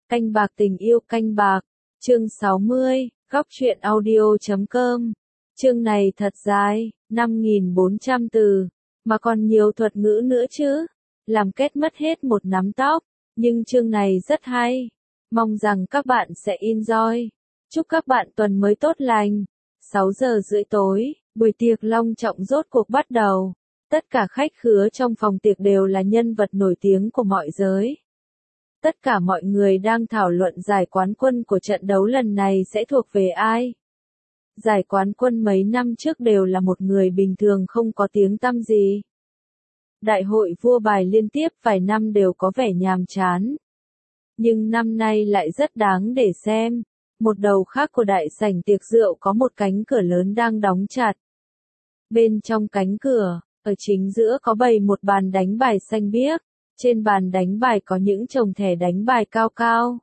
Canh bạc tình yêu canh bạc, chương 60, góc truyện audio.com. Chương này thật dài, 5.400 từ, mà còn nhiều thuật ngữ nữa chứ, làm kết mất hết một nắm tóc, nhưng chương này rất hay. Mong rằng các bạn sẽ enjoy. Chúc các bạn tuần mới tốt lành. 6 giờ rưỡi tối, buổi tiệc long trọng rốt cuộc bắt đầu. Tất cả khách khứa trong phòng tiệc đều là nhân vật nổi tiếng của mọi giới. Tất cả mọi người đang thảo luận giải quán quân của trận đấu lần này sẽ thuộc về ai. Giải quán quân mấy năm trước đều là một người bình thường không có tiếng tăm gì. Đại hội vua bài liên tiếp vài năm đều có vẻ nhàm chán. Nhưng năm nay lại rất đáng để xem. Một đầu khác của đại sảnh tiệc rượu có một cánh cửa lớn đang đóng chặt. Bên trong cánh cửa, ở chính giữa có bày một bàn đánh bài xanh biếc. Trên bàn đánh bài có những chồng thẻ đánh bài cao cao.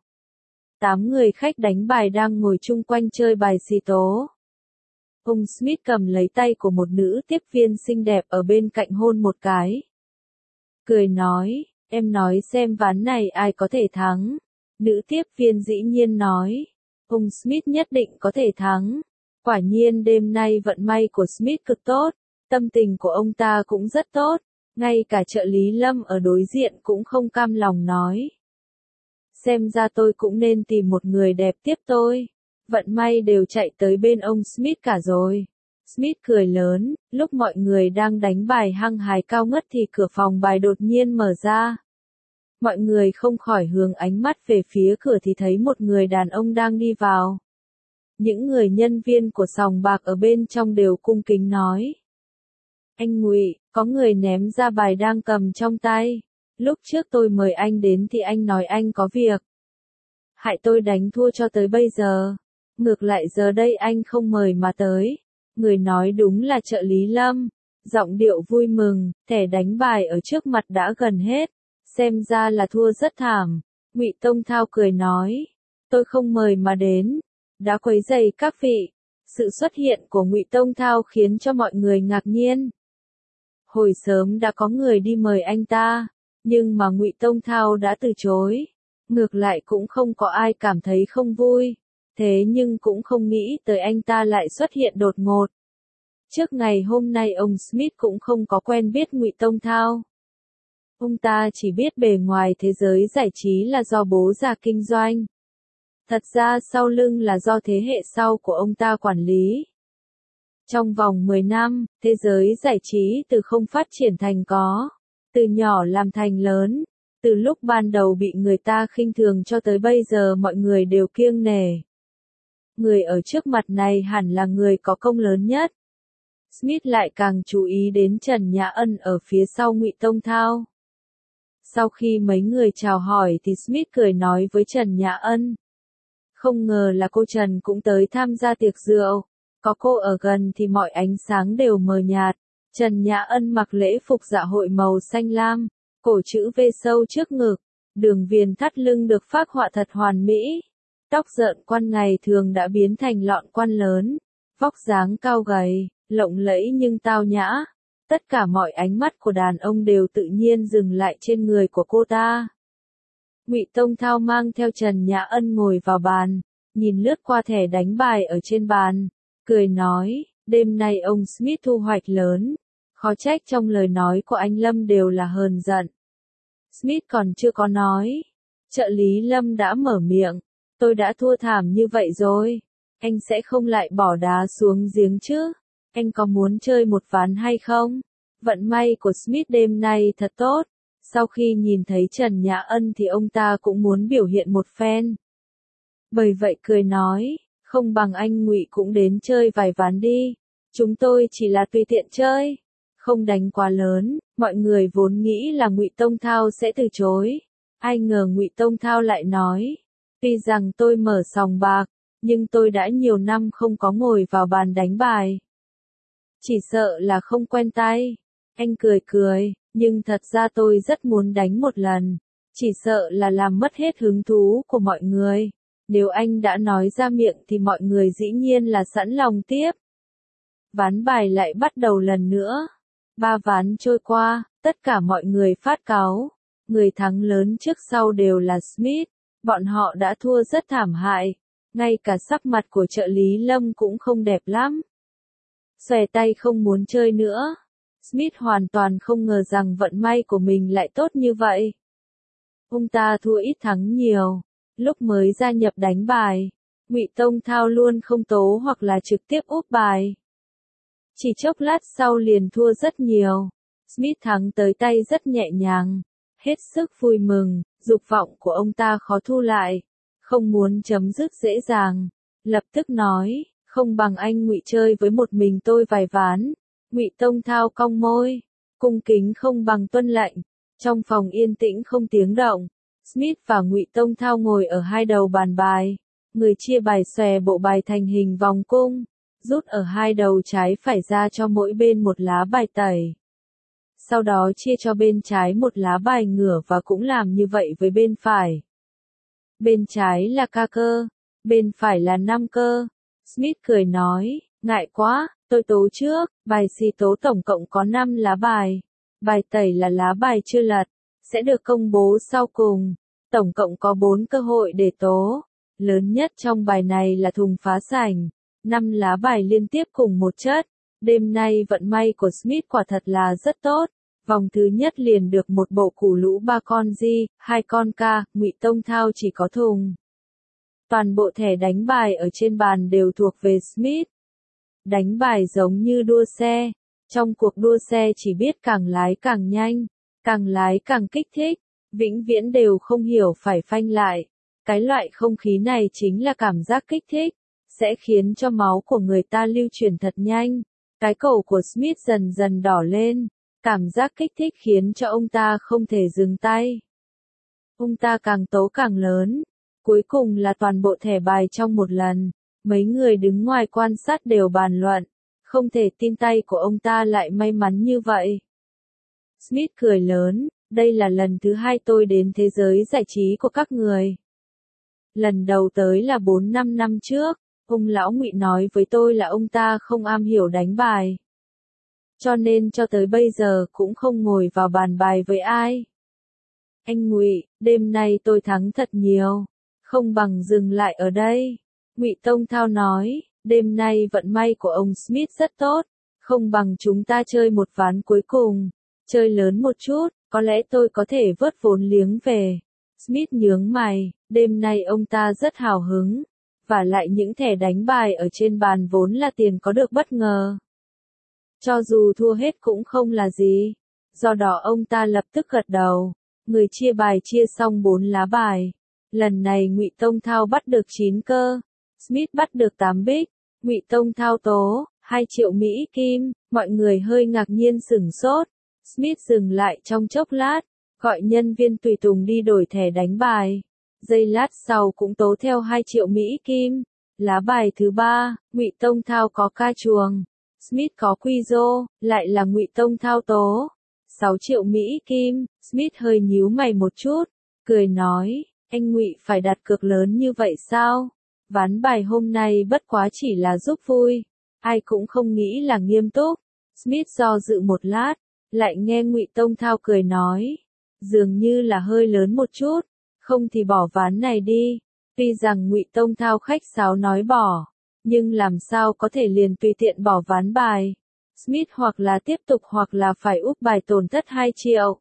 8 người khách đánh bài đang ngồi chung quanh chơi bài xì tố. Ông Smith cầm lấy tay của một nữ tiếp viên xinh đẹp ở bên cạnh hôn một cái. Cười nói, em nói xem ván này ai có thể thắng. Nữ tiếp viên dĩ nhiên nói, ông Smith nhất định có thể thắng. Quả nhiên đêm nay vận may của Smith cực tốt, tâm tình của ông ta cũng rất tốt. Ngay cả trợ lý Lâm ở đối diện cũng không cam lòng nói. Xem ra tôi cũng nên tìm một người đẹp tiếp tôi. Vận may đều chạy tới bên ông Smith cả rồi. Smith cười lớn, lúc mọi người đang đánh bài hăng hái cao ngất thì cửa phòng bài đột nhiên mở ra. Mọi người không khỏi hướng ánh mắt về phía cửa thì thấy một người đàn ông đang đi vào. Những người nhân viên của sòng bạc ở bên trong đều cung kính nói. Anh Ngụy, có người ném ra bài đang cầm trong tay. Lúc trước tôi mời anh đến thì anh nói anh có việc. Hại tôi đánh thua cho tới bây giờ. Ngược lại giờ đây anh không mời mà tới. Người nói đúng là trợ lý Lâm. Giọng điệu vui mừng, thẻ đánh bài ở trước mặt đã gần hết. Xem ra là thua rất thảm. Ngụy Tông Thao cười nói. Tôi không mời mà đến. Đã quấy rầy các vị. Sự xuất hiện của Ngụy Tông Thao khiến cho mọi người ngạc nhiên. Hồi sớm đã có người đi mời anh ta, nhưng mà Ngụy Tông Thao đã từ chối. Ngược lại cũng không có ai cảm thấy không vui. Thế nhưng cũng không nghĩ tới anh ta lại xuất hiện đột ngột. Trước ngày hôm nay ông Smith cũng không có quen biết Ngụy Tông Thao. Ông ta chỉ biết bề ngoài thế giới giải trí là do bố già kinh doanh. Thật ra sau lưng là do thế hệ sau của ông ta quản lý. Trong vòng 10 năm, thế giới giải trí từ không phát triển thành có, từ nhỏ làm thành lớn, từ lúc ban đầu bị người ta khinh thường cho tới bây giờ mọi người đều kiêng nể. Người ở trước mặt này hẳn là người có công lớn nhất. Smith lại càng chú ý đến Trần Nhã Ân ở phía sau Ngụy Tông Thao. Sau khi mấy người chào hỏi thì Smith cười nói với Trần Nhã Ân. Không ngờ là cô Trần cũng tới tham gia tiệc rượu. Có cô ở gần thì mọi ánh sáng đều mờ nhạt. Trần Nhã Ân mặc lễ phục dạ hội màu xanh lam, cổ chữ V sâu trước ngực, đường viền thắt lưng được phác họa thật hoàn mỹ. Tóc rợn quan ngày thường đã biến thành lọn quan lớn, vóc dáng cao gầy, lộng lẫy nhưng tao nhã. Tất cả mọi ánh mắt của đàn ông đều tự nhiên dừng lại trên người của cô ta. Ngụy Tông Thao mang theo Trần Nhã Ân ngồi vào bàn, nhìn lướt qua thẻ đánh bài ở trên bàn. Cười nói, đêm nay ông Smith thu hoạch lớn. Khó trách trong lời nói của anh Lâm đều là hờn giận. Smith còn chưa có nói. Trợ lý Lâm đã mở miệng. Tôi đã thua thảm như vậy rồi. Anh sẽ không lại bỏ đá xuống giếng chứ. Anh có muốn chơi một ván hay không? Vận may của Smith đêm nay thật tốt. Sau khi nhìn thấy Trần Nhã Ân thì ông ta cũng muốn biểu hiện một phen. Bởi vậy cười nói. Không bằng anh Ngụy cũng đến chơi vài ván đi. Chúng tôi chỉ là tùy tiện chơi. Không đánh quá lớn. Mọi người vốn nghĩ là Ngụy Tông Thao sẽ từ chối. Ai ngờ Ngụy Tông Thao lại nói. Tuy rằng tôi mở sòng bạc, nhưng tôi đã nhiều năm không có ngồi vào bàn đánh bài. Chỉ sợ là không quen tay. Anh cười cười, nhưng thật ra tôi rất muốn đánh một lần. Chỉ sợ là làm mất hết hứng thú của mọi người. Nếu anh đã nói ra miệng thì mọi người dĩ nhiên là sẵn lòng tiếp. Ván bài lại bắt đầu lần nữa. 3 ván trôi qua, tất cả mọi người phát cáu. Người thắng lớn trước sau đều là Smith. bọn họ đã thua rất thảm hại, ngay cả sắc mặt của trợ lý Lâm cũng không đẹp lắm. Xòe tay không muốn chơi nữa. Smith hoàn toàn không ngờ rằng vận may của mình lại tốt như vậy. Ông ta thua ít thắng nhiều. Lúc mới gia nhập đánh bài, Ngụy Tông Thao luôn không tố hoặc là trực tiếp úp bài. Chỉ chốc lát sau liền thua rất nhiều. Smith thắng tới tay rất nhẹ nhàng, hết sức vui mừng, dục vọng của ông ta khó thu lại, không muốn chấm dứt dễ dàng, lập tức nói, không bằng anh Ngụy chơi với một mình tôi vài ván. Ngụy Tông Thao cong môi, cung kính không bằng tuân lệnh. Trong phòng yên tĩnh không tiếng động, Smith và Ngụy Tông Thao ngồi ở hai đầu bàn bài, người chia bài xòe bộ bài thành hình vòng cung, rút ở hai đầu trái phải ra cho mỗi bên một lá bài tẩy. Sau đó chia cho bên trái một lá bài ngửa và cũng làm như vậy với bên phải. Bên trái là ca cơ, bên phải là năm cơ. Smith cười nói, ngại quá, tôi tố trước, bài xì tố tổng cộng có 5 lá bài. Bài tẩy là lá bài chưa lật, sẽ được công bố sau cùng. Tổng cộng có 4 cơ hội để tố. Lớn nhất trong bài này là thùng phá sảnh. 5 lá bài liên tiếp cùng một chất. Đêm nay vận may của Smith quả thật là rất tốt. Vòng thứ nhất liền được một bộ củ lũ 3 con di, 2 con ca, Ngụy Tông Thao chỉ có thùng. Toàn bộ thẻ đánh bài ở trên bàn đều thuộc về Smith. Đánh bài giống như đua xe. Trong cuộc đua xe chỉ biết càng lái càng nhanh, càng lái càng kích thích, vĩnh viễn đều không hiểu phải phanh lại. Cái loại không khí này chính là cảm giác kích thích, sẽ khiến cho máu của người ta lưu chuyển thật nhanh. Cái cổ của Smith dần dần đỏ lên, cảm giác kích thích khiến cho ông ta không thể dừng tay. Ông ta càng tố càng lớn, cuối cùng là toàn bộ thẻ bài trong một lần, mấy người đứng ngoài quan sát đều bàn luận. Không thể tin tay của ông ta lại may mắn như vậy. Smith cười lớn, đây là lần thứ 2 tôi đến thế giới giải trí của các người. Lần đầu tới là 4-5 năm trước, ông lão Ngụy nói với tôi là ông ta không am hiểu đánh bài. Cho nên cho tới bây giờ cũng không ngồi vào bàn bài với ai. Anh Ngụy, đêm nay tôi thắng thật nhiều, không bằng dừng lại ở đây. Ngụy Tông Thao nói. Đêm nay vận may của ông Smith rất tốt, không bằng chúng ta chơi một ván cuối cùng, chơi lớn một chút, có lẽ tôi có thể vớt vốn liếng về. Smith nhướng mày, đêm nay ông ta rất hào hứng, và lại những thẻ đánh bài ở trên bàn vốn là tiền có được bất ngờ. Cho dù thua hết cũng không là gì, do đó ông ta lập tức gật đầu, người chia bài chia xong 4 lá bài. Lần này Ngụy Tông Thao bắt được 9 cơ, Smith bắt được 8 bích. Ngụy Tông Thao tố, 2 triệu Mỹ Kim, mọi người hơi ngạc nhiên sửng sốt. Smith dừng lại trong chốc lát, gọi nhân viên tùy tùng đi đổi thẻ đánh bài. Giây lát sau cũng tố theo 2 triệu Mỹ Kim. Lá bài thứ 3, Ngụy Tông Thao có ca chuồng, Smith có quy rô, lại là Ngụy Tông Thao tố. 6 triệu Mỹ Kim, Smith hơi nhíu mày một chút, cười nói, anh Ngụy phải đặt cược lớn như vậy sao? Ván bài hôm nay bất quá chỉ là giúp vui, ai cũng không nghĩ là nghiêm túc. Smith do dự một lát, lại nghe Ngụy Tông Thao cười nói, dường như là hơi lớn một chút, không thì bỏ ván này đi. Tuy rằng Ngụy Tông Thao khách sáo nói bỏ, nhưng làm sao có thể liền tùy tiện bỏ ván bài. Smith hoặc là tiếp tục hoặc là phải úp bài tổn thất 2 triệu.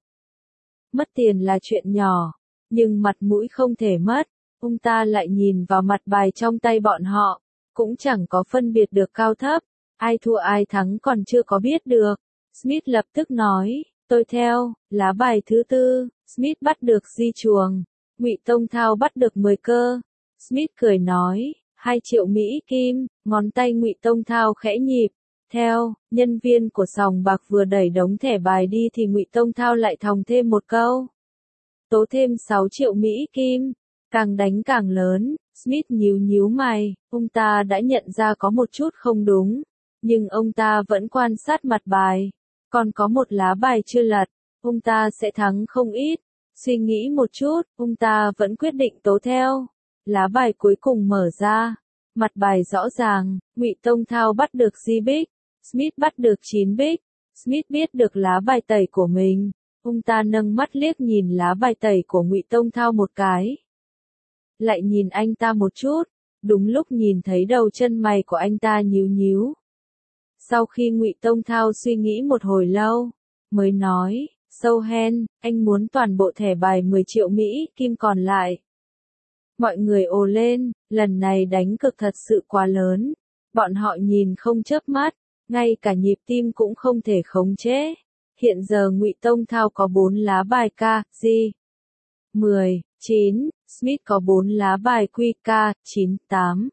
Mất tiền là chuyện nhỏ, nhưng mặt mũi không thể mất. Ông ta lại nhìn vào mặt bài trong tay bọn họ, cũng chẳng có phân biệt được cao thấp, ai thua ai thắng còn chưa có biết được. Smith lập tức nói, tôi theo, lá bài thứ 4, Smith bắt được di chuồng, Ngụy Tông Thao bắt được 10 cơ. Smith cười nói, 2 triệu Mỹ Kim, ngón tay Ngụy Tông Thao khẽ nhịp. Theo, nhân viên của sòng bạc vừa đẩy đống thẻ bài đi thì Ngụy Tông Thao lại thòng thêm một câu. Tố thêm 6 triệu Mỹ Kim. Càng đánh càng lớn, Smith nhíu mày, ông ta đã nhận ra có một chút không đúng, nhưng ông ta vẫn quan sát mặt bài, còn có một lá bài chưa lật, ông ta sẽ thắng không ít. Suy nghĩ một chút, ông ta vẫn quyết định tố theo. Lá bài cuối cùng mở ra, mặt bài rõ ràng, Ngụy Tông Thao bắt được di bích, Smith bắt được 9 bích. Smith biết được lá bài tẩy của mình, ông ta nâng mắt liếc nhìn lá bài tẩy của Ngụy Tông Thao một cái. lại nhìn anh ta một chút, đúng lúc nhìn thấy đầu chân mày của anh ta nhíu nhíu. Sau khi Ngụy Tông Thao suy nghĩ một hồi lâu, mới nói, Sâu Hen, anh muốn toàn bộ thẻ bài 10 triệu Mỹ Kim còn lại. Mọi người ồ lên, lần này đánh cược thật sự quá lớn. Bọn họ nhìn không chớp mắt, ngay cả nhịp tim cũng không thể khống chế. Hiện giờ Ngụy Tông Thao có 4 lá bài K, G, 10, 9, Smith có 4 lá bài Quy K, 9, 8.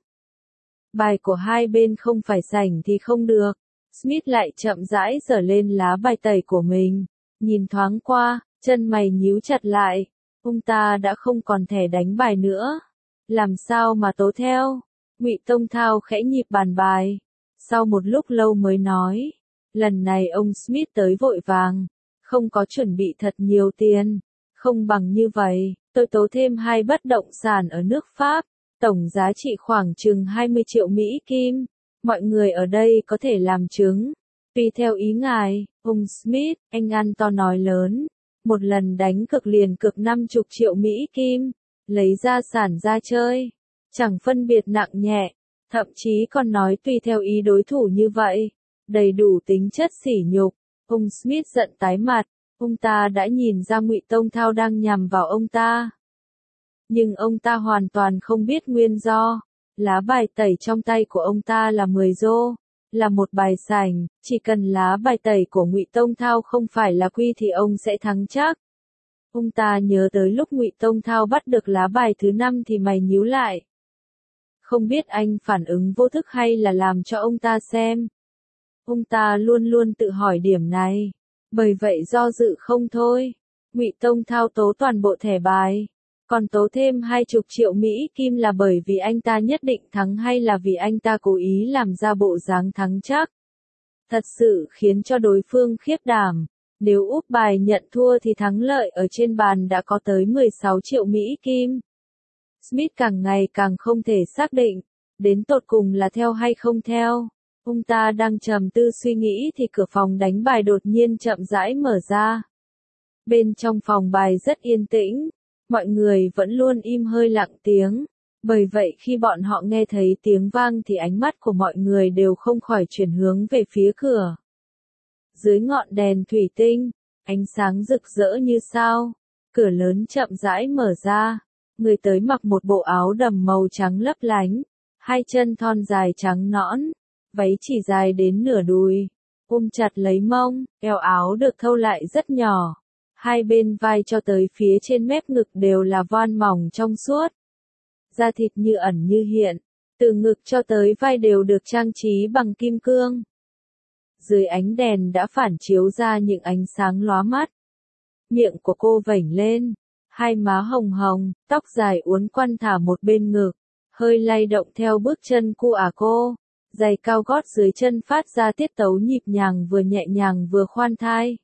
Bài của hai bên không phải sảnh thì không được. Smith lại chậm rãi giở lên lá bài tẩy của mình. Nhìn thoáng qua, chân mày nhíu chặt lại. Ông ta đã không còn thẻ đánh bài nữa. Làm sao mà tố theo? Ngụy Tông Thao khẽ nhịp bàn bài. Sau một lúc lâu mới nói. Lần này ông Smith tới vội vàng. Không có chuẩn bị thật nhiều tiền. Không bằng như vậy, tôi tố thêm 2 bất động sản ở nước Pháp. Tổng giá trị khoảng chừng 20 triệu Mỹ Kim. Mọi người ở đây có thể làm chứng. Tùy theo ý ngài, ông Smith, anh ăn to nói lớn. Một lần đánh cược liền cược 50 triệu Mỹ Kim. Lấy gia sản ra chơi. Chẳng phân biệt nặng nhẹ. Thậm chí còn nói tùy theo ý đối thủ như vậy. Đầy đủ tính chất sỉ nhục. Ông Smith giận tái mặt. Ông ta đã nhìn ra Ngụy Tông Thao đang nhằm vào ông ta. Nhưng ông ta hoàn toàn không biết nguyên do. Lá bài tẩy trong tay của ông ta là 10 rô, là một bài sảnh, chỉ cần lá bài tẩy của Ngụy Tông Thao không phải là quy thì ông sẽ thắng chắc. Ông ta nhớ tới lúc Ngụy Tông Thao bắt được lá bài thứ 5 thì mày nhíu lại. Không biết anh phản ứng vô thức hay là làm cho ông ta xem. Ông ta luôn luôn tự hỏi điểm này, bởi vậy do dự không thôi. Ngụy Tông Thao tố toàn bộ thẻ bài. Còn tố thêm 20 triệu Mỹ Kim là bởi vì anh ta nhất định thắng hay là vì anh ta cố ý làm ra bộ dáng thắng chắc. Thật sự khiến cho đối phương khiếp đảm. Nếu úp bài nhận thua thì thắng lợi ở trên bàn đã có tới 16 triệu Mỹ Kim. Smith càng ngày càng không thể xác định, đến tột cùng là theo hay không theo. Ông ta đang trầm tư suy nghĩ thì cửa phòng đánh bài đột nhiên chậm rãi mở ra. Bên trong phòng bài rất yên tĩnh. Mọi người vẫn luôn im hơi lặng tiếng, bởi vậy khi bọn họ nghe thấy tiếng vang thì ánh mắt của mọi người đều không khỏi chuyển hướng về phía cửa. Dưới ngọn đèn thủy tinh, ánh sáng rực rỡ như sao, cửa lớn chậm rãi mở ra, người tới mặc một bộ áo đầm màu trắng lấp lánh, 2 chân thon dài trắng nõn, váy chỉ dài đến nửa đùi, ôm chặt lấy mông, eo áo được thâu lại rất nhỏ. 2 bên vai cho tới phía trên mép ngực đều là voan mỏng trong suốt. Da thịt như ẩn như hiện, từ ngực cho tới vai đều được trang trí bằng kim cương. Dưới ánh đèn đã phản chiếu ra những ánh sáng lóa mắt. Miệng của cô vểnh lên, 2 má hồng hồng, tóc dài uốn quăn thả một bên ngực, hơi lay động theo bước chân của cô. Giày cao gót dưới chân phát ra tiết tấu nhịp nhàng vừa nhẹ nhàng vừa khoan thai.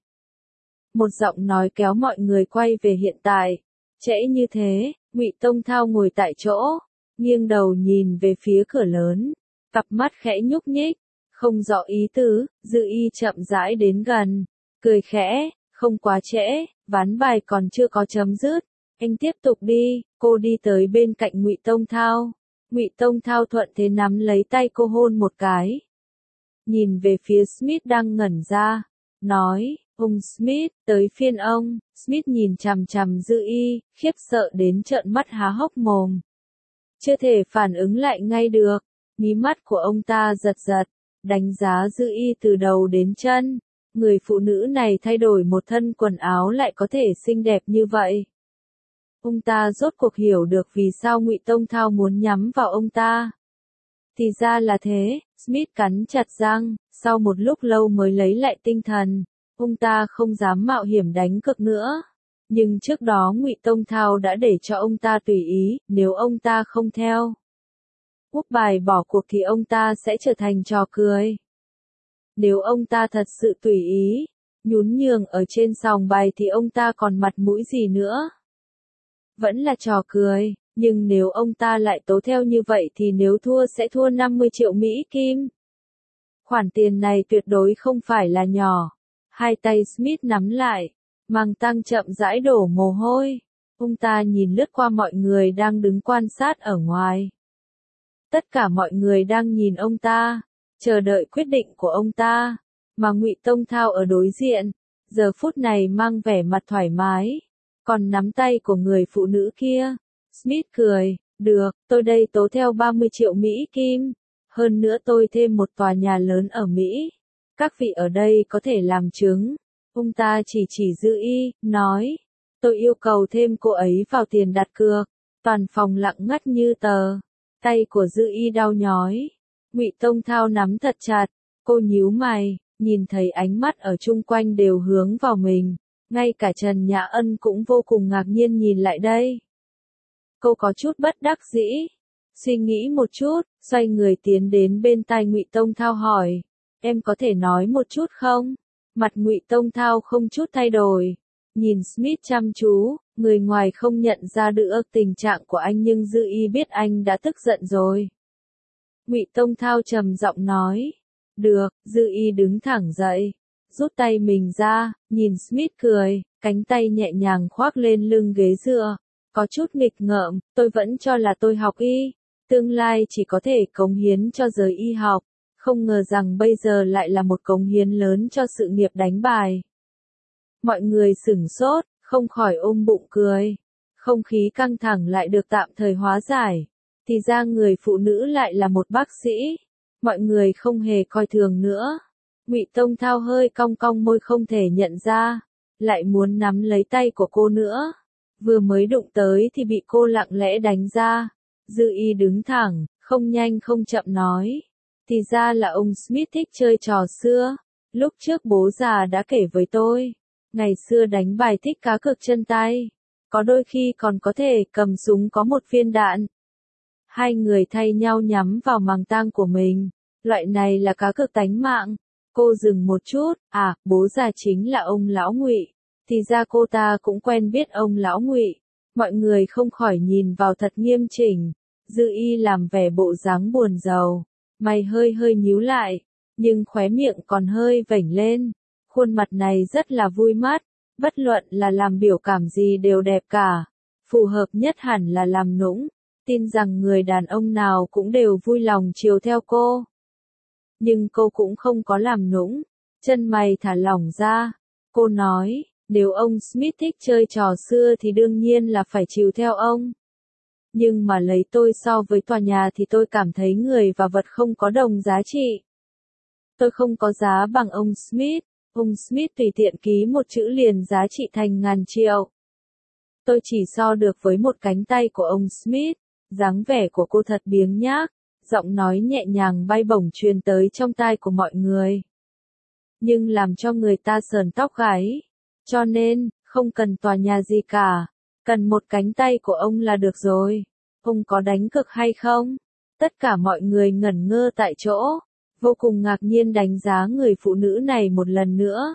Một giọng nói kéo mọi người quay về hiện tại. Trễ như thế, Ngụy Tông Thao ngồi tại chỗ, nghiêng đầu nhìn về phía cửa lớn, cặp mắt khẽ nhúc nhích, không rõ ý tứ, Dư Y chậm rãi đến gần, cười khẽ, không quá trễ, ván bài còn chưa có chấm dứt, anh tiếp tục đi. Cô đi tới bên cạnh Ngụy Tông Thao. Ngụy Tông Thao thuận thế nắm lấy tay cô hôn một cái. Nhìn về phía Smith đang ngẩn ra, nói, ông Smith, tới phiên ông. Smith nhìn chằm chằm Dư Y, khiếp sợ đến trợn mắt há hốc mồm. Chưa thể phản ứng lại ngay được, mí mắt của ông ta giật giật, đánh giá Dư Y từ đầu đến chân. Người phụ nữ này thay đổi một thân quần áo lại có thể xinh đẹp như vậy. Ông ta rốt cuộc hiểu được vì sao Ngụy Tông Thao muốn nhắm vào ông ta. Thì ra là thế, Smith cắn chặt răng, sau một lúc lâu mới lấy lại tinh thần. Ông ta không dám mạo hiểm đánh cược nữa. Nhưng trước đó Ngụy Tông Thao đã để cho ông ta tùy ý, nếu ông ta không theo úp bài bỏ cuộc thì ông ta sẽ trở thành trò cười. Nếu ông ta thật sự tùy ý, nhún nhường ở trên sòng bài thì ông ta còn mặt mũi gì nữa. Vẫn là trò cười, nhưng nếu ông ta lại tố theo như vậy thì nếu thua sẽ thua 50 triệu Mỹ Kim. Khoản tiền này tuyệt đối không phải là nhỏ. 2 tay Smith nắm lại, mang tăng chậm rãi đổ mồ hôi. Ông ta nhìn lướt qua mọi người đang đứng quan sát ở ngoài. Tất cả mọi người đang nhìn ông ta, chờ đợi quyết định của ông ta, mà Ngụy Tông Thao ở đối diện, giờ phút này mang vẻ mặt thoải mái, còn nắm tay của người phụ nữ kia. Smith cười, được, tôi đây tố theo 30 triệu Mỹ Kim, hơn nữa tôi thêm một tòa nhà lớn ở Mỹ. Các vị ở đây có thể làm chứng. Ông ta chỉ Dư Y, nói, tôi yêu cầu thêm cô ấy vào tiền đặt cược. Toàn phòng lặng ngắt như tờ. Tay của Dư Y đau nhói. Ngụy Tông Thao nắm thật chặt. Cô nhíu mày, nhìn thấy ánh mắt ở chung quanh đều hướng vào mình. Ngay cả Trần Nhã Ân cũng vô cùng ngạc nhiên nhìn lại đây. Cô có chút bất đắc dĩ. Suy nghĩ một chút, xoay người tiến đến bên tai Ngụy Tông Thao hỏi. Em có thể nói một chút không? Mặt Ngụy Tông Thao không chút thay đổi. Nhìn Smith chăm chú, người ngoài không nhận ra được tình trạng của anh nhưng Dư Y biết anh đã tức giận rồi. Ngụy Tông Thao trầm giọng nói. Được, Dư Y đứng thẳng dậy, rút tay mình ra, nhìn Smith cười, cánh tay nhẹ nhàng khoác lên lưng ghế dựa. Có chút nghịch ngợm, tôi vẫn cho là tôi học y, tương lai chỉ có thể cống hiến cho giới y học, không ngờ rằng bây giờ lại là một cống hiến lớn cho sự nghiệp đánh bài. Mọi người sửng sốt, không khỏi ôm bụng cười. Không khí căng thẳng lại được tạm thời hóa giải. Thì ra người phụ nữ lại là một bác sĩ. Mọi người không hề coi thường nữa. Ngụy Tông Thao hơi cong cong môi không thể nhận ra, lại muốn nắm lấy tay của cô nữa. Vừa mới đụng tới thì bị cô lặng lẽ đánh ra. Dư Y đứng thẳng, không nhanh không chậm nói. Thì ra là ông Smith thích chơi trò xưa. Lúc trước bố già đã kể với tôi. Ngày xưa đánh bài thích cá cược chân tay. Có đôi khi còn có thể cầm súng có một viên đạn. Hai người thay nhau nhắm vào màng tang của mình. Loại này là cá cược tánh mạng. Cô dừng một chút. À, bố già chính là ông lão Ngụy. Thì ra cô ta cũng quen biết ông lão Ngụy. Mọi người không khỏi nhìn vào thật nghiêm chỉnh. Dư Y làm vẻ bộ dáng buồn rầu. Mày hơi nhíu lại. Nhưng khóe miệng còn hơi vểnh lên. Khuôn mặt này rất là vui mắt. Bất luận là làm biểu cảm gì đều đẹp cả. Phù hợp nhất hẳn là làm nũng. Tin rằng người đàn ông nào cũng đều vui lòng chiều theo cô. Nhưng cô cũng không có làm nũng. Chân mày thả lỏng ra. Cô nói, nếu ông Smith thích chơi trò xưa thì đương nhiên là phải chiều theo ông. Nhưng mà lấy tôi so với tòa nhà thì tôi cảm thấy người và vật không có đồng giá trị. Tôi không có giá bằng ông Smith. Ông Smith tùy tiện ký một chữ liền giá trị thành ngàn triệu. Tôi chỉ so được với một cánh tay của ông Smith. Dáng vẻ của cô thật biếng nhác. Giọng nói nhẹ nhàng bay bổng truyền tới trong tai của mọi người. Nhưng làm cho người ta sờn tóc gáy. Cho nên, không cần tòa nhà gì cả. Cần một cánh tay của ông là được rồi. Ông có đánh cược hay không? Tất cả mọi người ngẩn ngơ tại chỗ. Vô cùng ngạc nhiên đánh giá người phụ nữ này một lần nữa.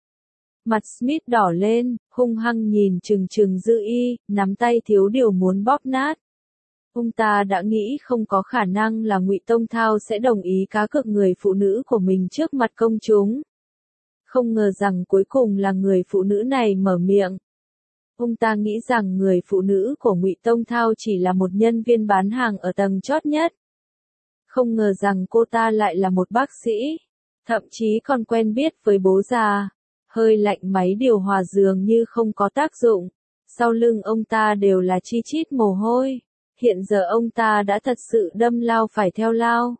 Mặt Smith đỏ lên, hung hăng nhìn chừng Dư Y, nắm tay thiếu điều muốn bóp nát. Ông ta đã nghĩ không có khả năng là Ngụy Tông Thao sẽ đồng ý cá cược người phụ nữ của mình trước mặt công chúng. Không ngờ rằng cuối cùng là người phụ nữ này mở miệng. Ông ta nghĩ rằng người phụ nữ của Ngụy Tông Thao chỉ là một nhân viên bán hàng ở tầng chót nhất. Không ngờ rằng cô ta lại là một bác sĩ, thậm chí còn quen biết với bố già. Hơi lạnh máy điều hòa dường như không có tác dụng. Sau lưng ông ta đều là chi chít mồ hôi. Hiện giờ ông ta đã thật sự đâm lao phải theo lao.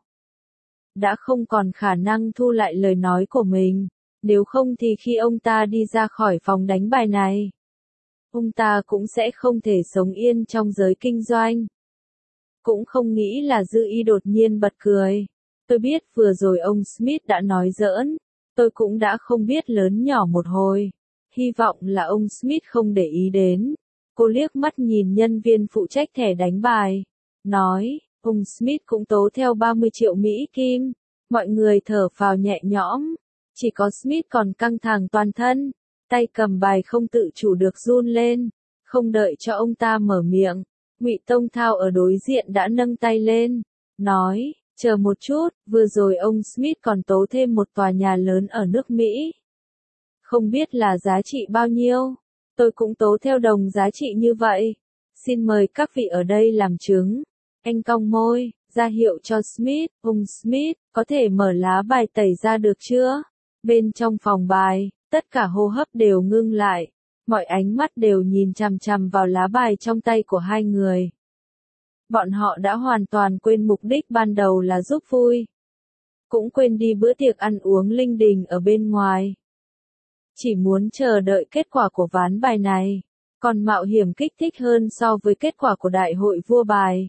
Đã không còn khả năng thu lại lời nói của mình. Nếu không thì khi ông ta đi ra khỏi phòng đánh bài này, ông ta cũng sẽ không thể sống yên trong giới kinh doanh. Cũng không nghĩ là Dư Y đột nhiên bật cười. Tôi biết vừa rồi ông Smith đã nói giỡn. Tôi cũng đã không biết lớn nhỏ một hồi. Hy vọng là ông Smith không để ý đến. Cô liếc mắt nhìn nhân viên phụ trách thẻ đánh bài. Nói, ông Smith cũng tố theo 30 triệu Mỹ Kim. Mọi người thở phào nhẹ nhõm. Chỉ có Smith còn căng thẳng toàn thân. Tay cầm bài không tự chủ được run lên. Không đợi cho ông ta mở miệng. Ngụy Tông Thao ở đối diện đã nâng tay lên. Nói, chờ một chút, vừa rồi ông Smith còn tố thêm một tòa nhà lớn ở nước Mỹ. Không biết là giá trị bao nhiêu. tôi cũng tố theo đồng giá trị như vậy. Xin mời các vị ở đây làm chứng. Anh cong môi, ra hiệu cho Smith, ông Smith, có thể mở lá bài tẩy ra được chưa? Bên trong phòng bài, tất cả hô hấp đều ngưng lại. Mọi ánh mắt đều nhìn chằm chằm vào lá bài trong tay của hai người. Bọn họ đã hoàn toàn quên mục đích ban đầu là giúp vui. Cũng quên đi bữa tiệc ăn uống linh đình ở bên ngoài. Chỉ muốn chờ đợi kết quả của ván bài này, còn mạo hiểm kích thích hơn so với kết quả của đại hội vua bài.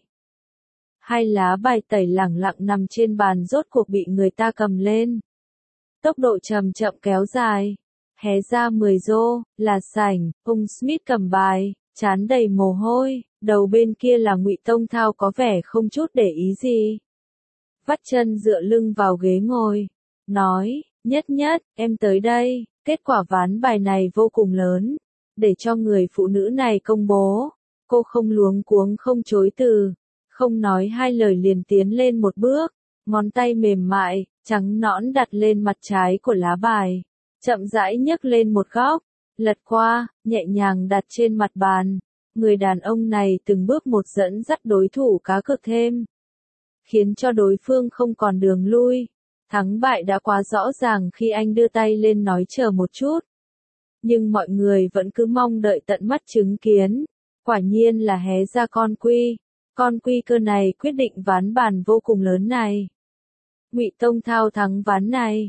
Hai lá bài tẩy lẳng lặng nằm trên bàn rốt cuộc bị người ta cầm lên. Tốc độ chậm chậm kéo dài. Hé ra 10 rô, là sảnh, ông Smith cầm bài, trán đầy mồ hôi, đầu bên kia là Ngụy Tông Thao có vẻ không chút để ý gì. Vắt chân dựa lưng vào ghế ngồi, nói, Nhất Nhất, em tới đây, kết quả ván bài này vô cùng lớn, để cho người phụ nữ này công bố. Cô không luống cuống không chối từ, không nói hai lời liền tiến lên một bước, ngón tay mềm mại, trắng nõn đặt lên mặt trái của lá bài. Chậm rãi nhấc lên một góc, lật qua, nhẹ nhàng đặt trên mặt bàn. Người đàn ông này từng bước một dẫn dắt đối thủ cá cược thêm, khiến cho đối phương không còn đường lui. Thắng bại đã quá rõ ràng khi anh đưa tay lên nói chờ một chút. Nhưng mọi người vẫn cứ mong đợi tận mắt chứng kiến. Quả nhiên là hé ra con quy. Con quy cơ này quyết định ván bàn vô cùng lớn này. Ngụy Tông Thao thắng ván này.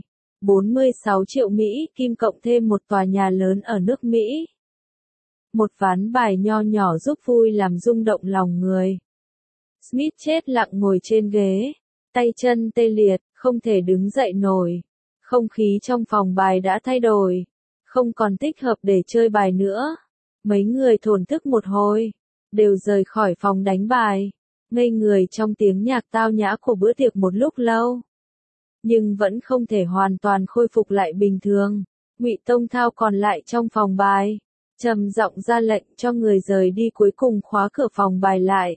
46 triệu Mỹ Kim cộng thêm một tòa nhà lớn ở nước Mỹ. Một ván bài nho nhỏ giúp vui làm rung động lòng người. Smith chết lặng ngồi trên ghế, tay chân tê liệt, không thể đứng dậy nổi. Không khí trong phòng bài đã thay đổi, không còn thích hợp để chơi bài nữa. Mấy người thổn thức một hồi, đều rời khỏi phòng đánh bài, ngây người trong tiếng nhạc tao nhã của bữa tiệc một lúc lâu. Nhưng vẫn không thể hoàn toàn khôi phục lại bình thường. Ngụy Tông Thao còn lại trong phòng bài, trầm giọng ra lệnh cho người rời đi, cuối cùng khóa cửa phòng bài lại.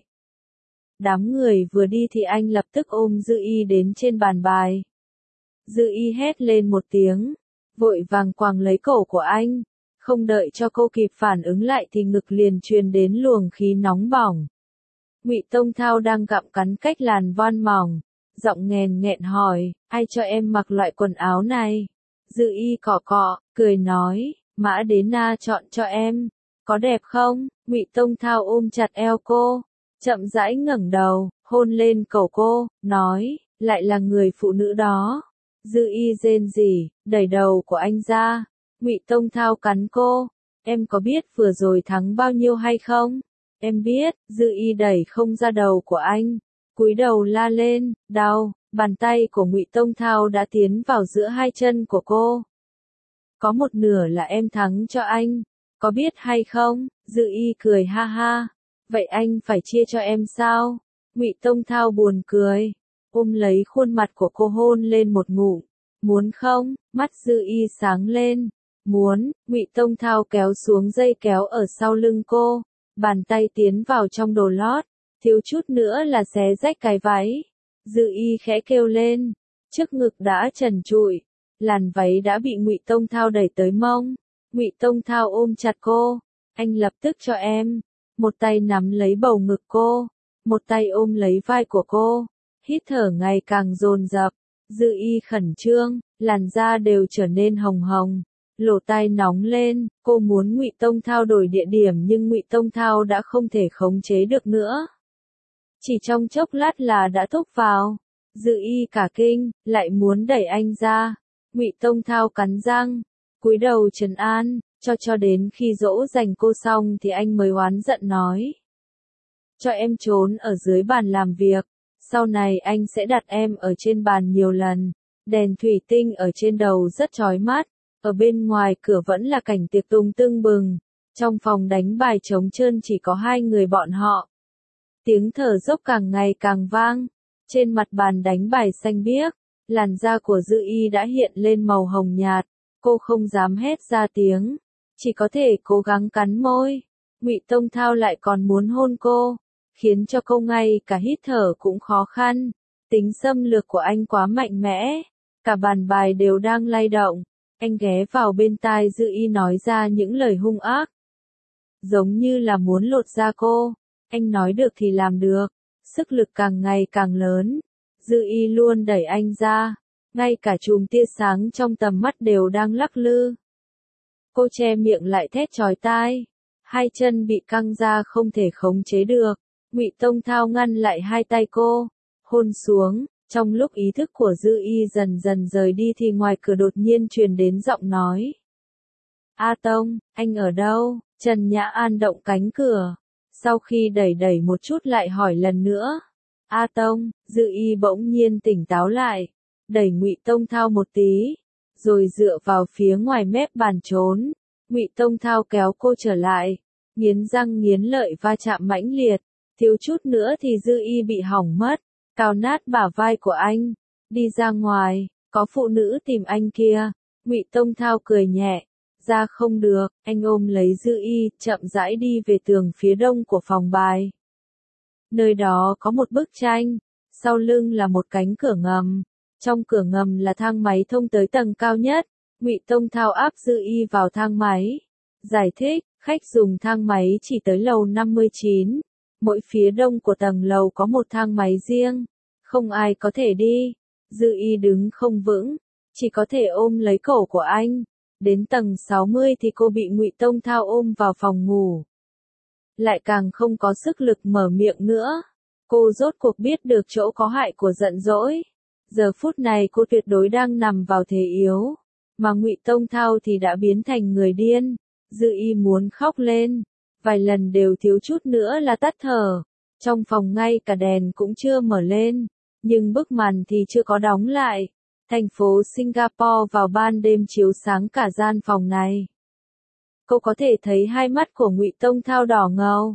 Đám người vừa đi thì anh lập tức ôm Dư Y đến trên bàn bài. Dư Y hét lên một tiếng, vội vàng quàng lấy cổ của anh. Không đợi cho cô kịp phản ứng lại thì ngực liền truyền đến luồng khí nóng bỏng. Ngụy Tông Thao đang gặm cắn cách làn voan mỏng, giọng nghèn nghẹn hỏi, ai cho em mặc loại quần áo này? Dư Y cọ cọ, cười nói, Mã Đế Na chọn cho em, có đẹp không? Ngụy Tông Thao ôm chặt eo cô, chậm rãi ngẩng đầu, hôn lên cổ cô, nói, lại là người phụ nữ đó. Dư Y rên rỉ, đẩy đầu của anh ra. Ngụy Tông Thao cắn cô, em có biết vừa rồi thắng bao nhiêu hay không? Em biết. Dư Y đẩy không ra đầu của anh, cúi đầu la lên, đau. Bàn tay của Ngụy Tông Thao đã tiến vào giữa hai chân của cô. Có một nửa là em thắng cho anh, có biết hay không? Dư Y cười ha ha. Vậy anh phải chia cho em sao? Ngụy Tông Thao buồn cười, ôm lấy khuôn mặt của cô hôn lên một ngụm. Muốn không? Mắt Dư Y sáng lên. Muốn. Ngụy Tông Thao kéo xuống dây kéo ở sau lưng cô, bàn tay tiến vào trong đồ lót, thiếu chút nữa là xé rách cái váy. Dư Y khẽ kêu lên, trước ngực đã trần trụi, làn váy đã bị Ngụy Tông Thao đẩy tới mông. Ngụy Tông Thao ôm chặt cô, anh lập tức cho em. Một tay nắm lấy bầu ngực cô, một tay ôm lấy vai của cô, hít thở ngày càng dồn dập. Dư Y khẩn trương, làn da đều trở nên hồng hồng, lỗ tai nóng lên. Cô muốn Ngụy Tông Thao đổi địa điểm nhưng Ngụy Tông Thao đã không thể khống chế được nữa. Chỉ trong chốc lát là đã thúc vào. Dư Y cả kinh, lại muốn đẩy anh ra. Ngụy Tông Thao cắn răng, cúi đầu trấn an, cho đến khi dỗ dành cô xong thì anh mới oán giận nói. Cho em trốn ở dưới bàn làm việc, sau này anh sẽ đặt em ở trên bàn nhiều lần. Đèn thủy tinh ở trên đầu rất chói mắt, ở bên ngoài cửa vẫn là cảnh tiệc tùng tưng bừng. Trong phòng đánh bài trống trơn chỉ có hai người bọn họ. Tiếng thở dốc càng ngày càng vang, trên mặt bàn đánh bài xanh biếc, làn da của Dư Y đã hiện lên màu hồng nhạt, cô không dám hét ra tiếng, chỉ có thể cố gắng cắn môi. Ngụy Tông Thao lại còn muốn hôn cô, khiến cho cô ngay cả hít thở cũng khó khăn. Tính xâm lược của anh quá mạnh mẽ, cả bàn bài đều đang lay động. Anh ghé vào bên tai Dư Y nói ra những lời hung ác, giống như là muốn lột da cô. Anh nói được thì làm được, sức lực càng ngày càng lớn. Dư Y luôn đẩy anh ra, ngay cả chùm tia sáng trong tầm mắt đều đang lắc lư. Cô che miệng lại thét chói tai, hai chân bị căng ra không thể khống chế được. Ngụy Tông Thao ngăn lại hai tay cô, hôn xuống. Trong lúc ý thức của Dư Y dần dần rời đi thì ngoài cửa đột nhiên truyền đến giọng nói. A Tông, anh ở đâu? Trần Nhã An động cánh cửa. Sau khi đẩy một chút lại hỏi lần nữa. A Tông, Dư Y bỗng nhiên tỉnh táo lại, đẩy Ngụy Tông Thao một tí, rồi dựa vào phía ngoài mép bàn trốn. Ngụy Tông Thao kéo cô trở lại, nghiến răng nghiến lợi va chạm mãnh liệt, thiếu chút nữa thì Dư Y bị hỏng mất, cào nát bả vai của anh. Đi ra ngoài, có phụ nữ tìm anh kia. Ngụy Tông Thao cười nhẹ. Ra không được, anh ôm lấy Dư Y, chậm rãi đi về tường phía đông của phòng bài. Nơi đó có một bức tranh, sau lưng là một cánh cửa ngầm, trong cửa ngầm là thang máy thông tới tầng cao nhất. Ngụy Tông Thao áp Dư Y vào thang máy, giải thích, khách dùng thang máy chỉ tới lầu 59, mỗi phía đông của tầng lầu có một thang máy riêng, không ai có thể đi. Dư Y đứng không vững, chỉ có thể ôm lấy cổ của anh. Đến tầng 60 thì cô bị Ngụy Tông Thao ôm vào phòng ngủ. Lại càng không có sức lực mở miệng nữa. Cô rốt cuộc biết được chỗ có hại của giận dỗi. Giờ phút này cô tuyệt đối đang nằm vào thế yếu. Mà Ngụy Tông Thao thì đã biến thành người điên. Dư Y muốn khóc lên. Vài lần đều thiếu chút nữa là tắt thở. Trong phòng ngay cả đèn cũng chưa mở lên. Nhưng bức màn thì chưa có đóng lại. Thành phố Singapore vào ban đêm chiếu sáng cả gian phòng này. Cô có thể thấy hai mắt của Ngụy Tông Thao đỏ ngầu.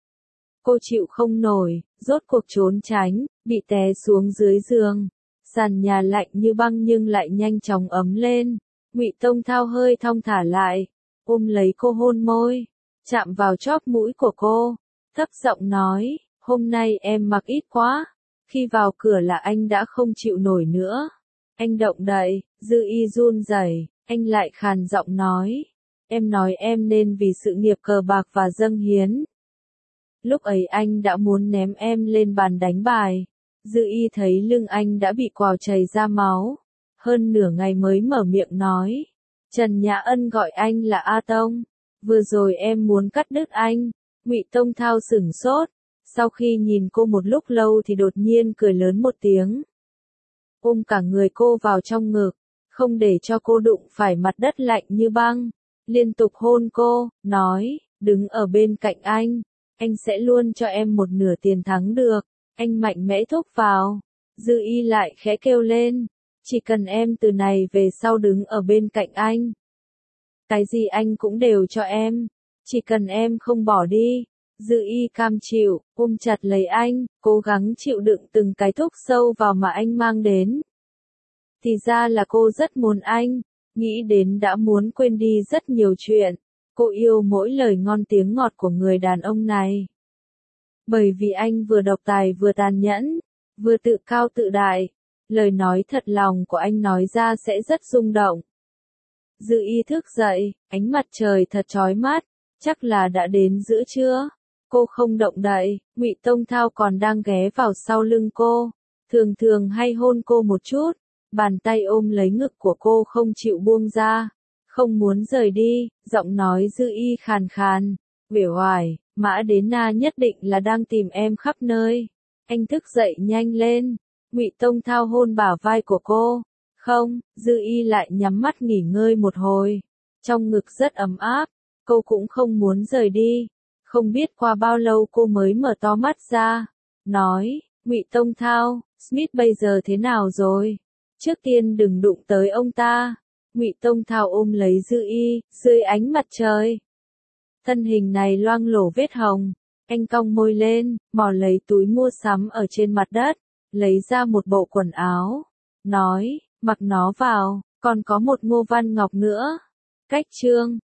Cô chịu không nổi, rốt cuộc trốn tránh, bị té xuống dưới giường. Sàn nhà lạnh như băng nhưng lại nhanh chóng ấm lên. Ngụy Tông Thao hơi thong thả lại, ôm lấy cô hôn môi, chạm vào chóp mũi của cô, thấp giọng nói, hôm nay em mặc ít quá. Khi vào cửa là anh đã không chịu nổi nữa. Anh động đậy, Dư Y run rẩy, anh lại khàn giọng nói. Em nói em nên vì sự nghiệp cờ bạc và dâng hiến. Lúc ấy anh đã muốn ném em lên bàn đánh bài. Dư Y thấy lưng anh đã bị quào chảy ra máu. Hơn nửa ngày mới mở miệng nói. Trần Nhã Ân gọi anh là A Tông. Vừa rồi em muốn cắt đứt anh. Ngụy Tông Thao sửng sốt. Sau khi nhìn cô một lúc lâu thì đột nhiên cười lớn một tiếng. Ôm cả người cô vào trong ngực, không để cho cô đụng phải mặt đất lạnh như băng. Liên tục hôn cô, nói, đứng ở bên cạnh anh sẽ luôn cho em một nửa tiền thắng được. Anh mạnh mẽ thúc vào. Dư Y lại khẽ kêu lên, chỉ cần em từ này về sau đứng ở bên cạnh anh. Cái gì anh cũng đều cho em, chỉ cần em không bỏ đi. Dư Y cam chịu, ôm chặt lấy anh, cố gắng chịu đựng từng cái thúc sâu vào mà anh mang đến. Thì ra là cô rất muốn anh, nghĩ đến đã muốn quên đi rất nhiều chuyện. Cô yêu mỗi lời ngon tiếng ngọt của người đàn ông này. Bởi vì anh vừa độc tài vừa tàn nhẫn, vừa tự cao tự đại. Lời nói thật lòng của anh nói ra sẽ rất rung động. Dư Y thức dậy, ánh mặt trời thật chói mắt, chắc là đã đến giữa trưa. Cô không động đậy, Ngụy Tông Thao còn đang ghé vào sau lưng cô, thường thường hay hôn cô một chút, bàn tay ôm lấy ngực của cô không chịu buông ra, không muốn rời đi. Giọng nói Dư Y khàn khàn, uể oải, Mã Đế Na nhất định là đang tìm em khắp nơi. Anh thức dậy nhanh lên. Ngụy Tông Thao hôn bả vai của cô. Không, Dư Y lại nhắm mắt nghỉ ngơi một hồi. Trong ngực rất ấm áp, cô cũng không muốn rời đi. Không biết qua bao lâu cô mới mở to mắt ra, nói, Ngụy Tông Thao, Smith bây giờ thế nào rồi? Trước tiên đừng đụng tới ông ta. Ngụy Tông Thao ôm lấy Dư Y, dưới ánh mặt trời. Thân hình này loang lổ vết hồng, anh cong môi lên, mò lấy túi mua sắm ở trên mặt đất, lấy ra một bộ quần áo, nói, mặc nó vào, còn có một Ngô Văn Ngọc nữa. Cách chương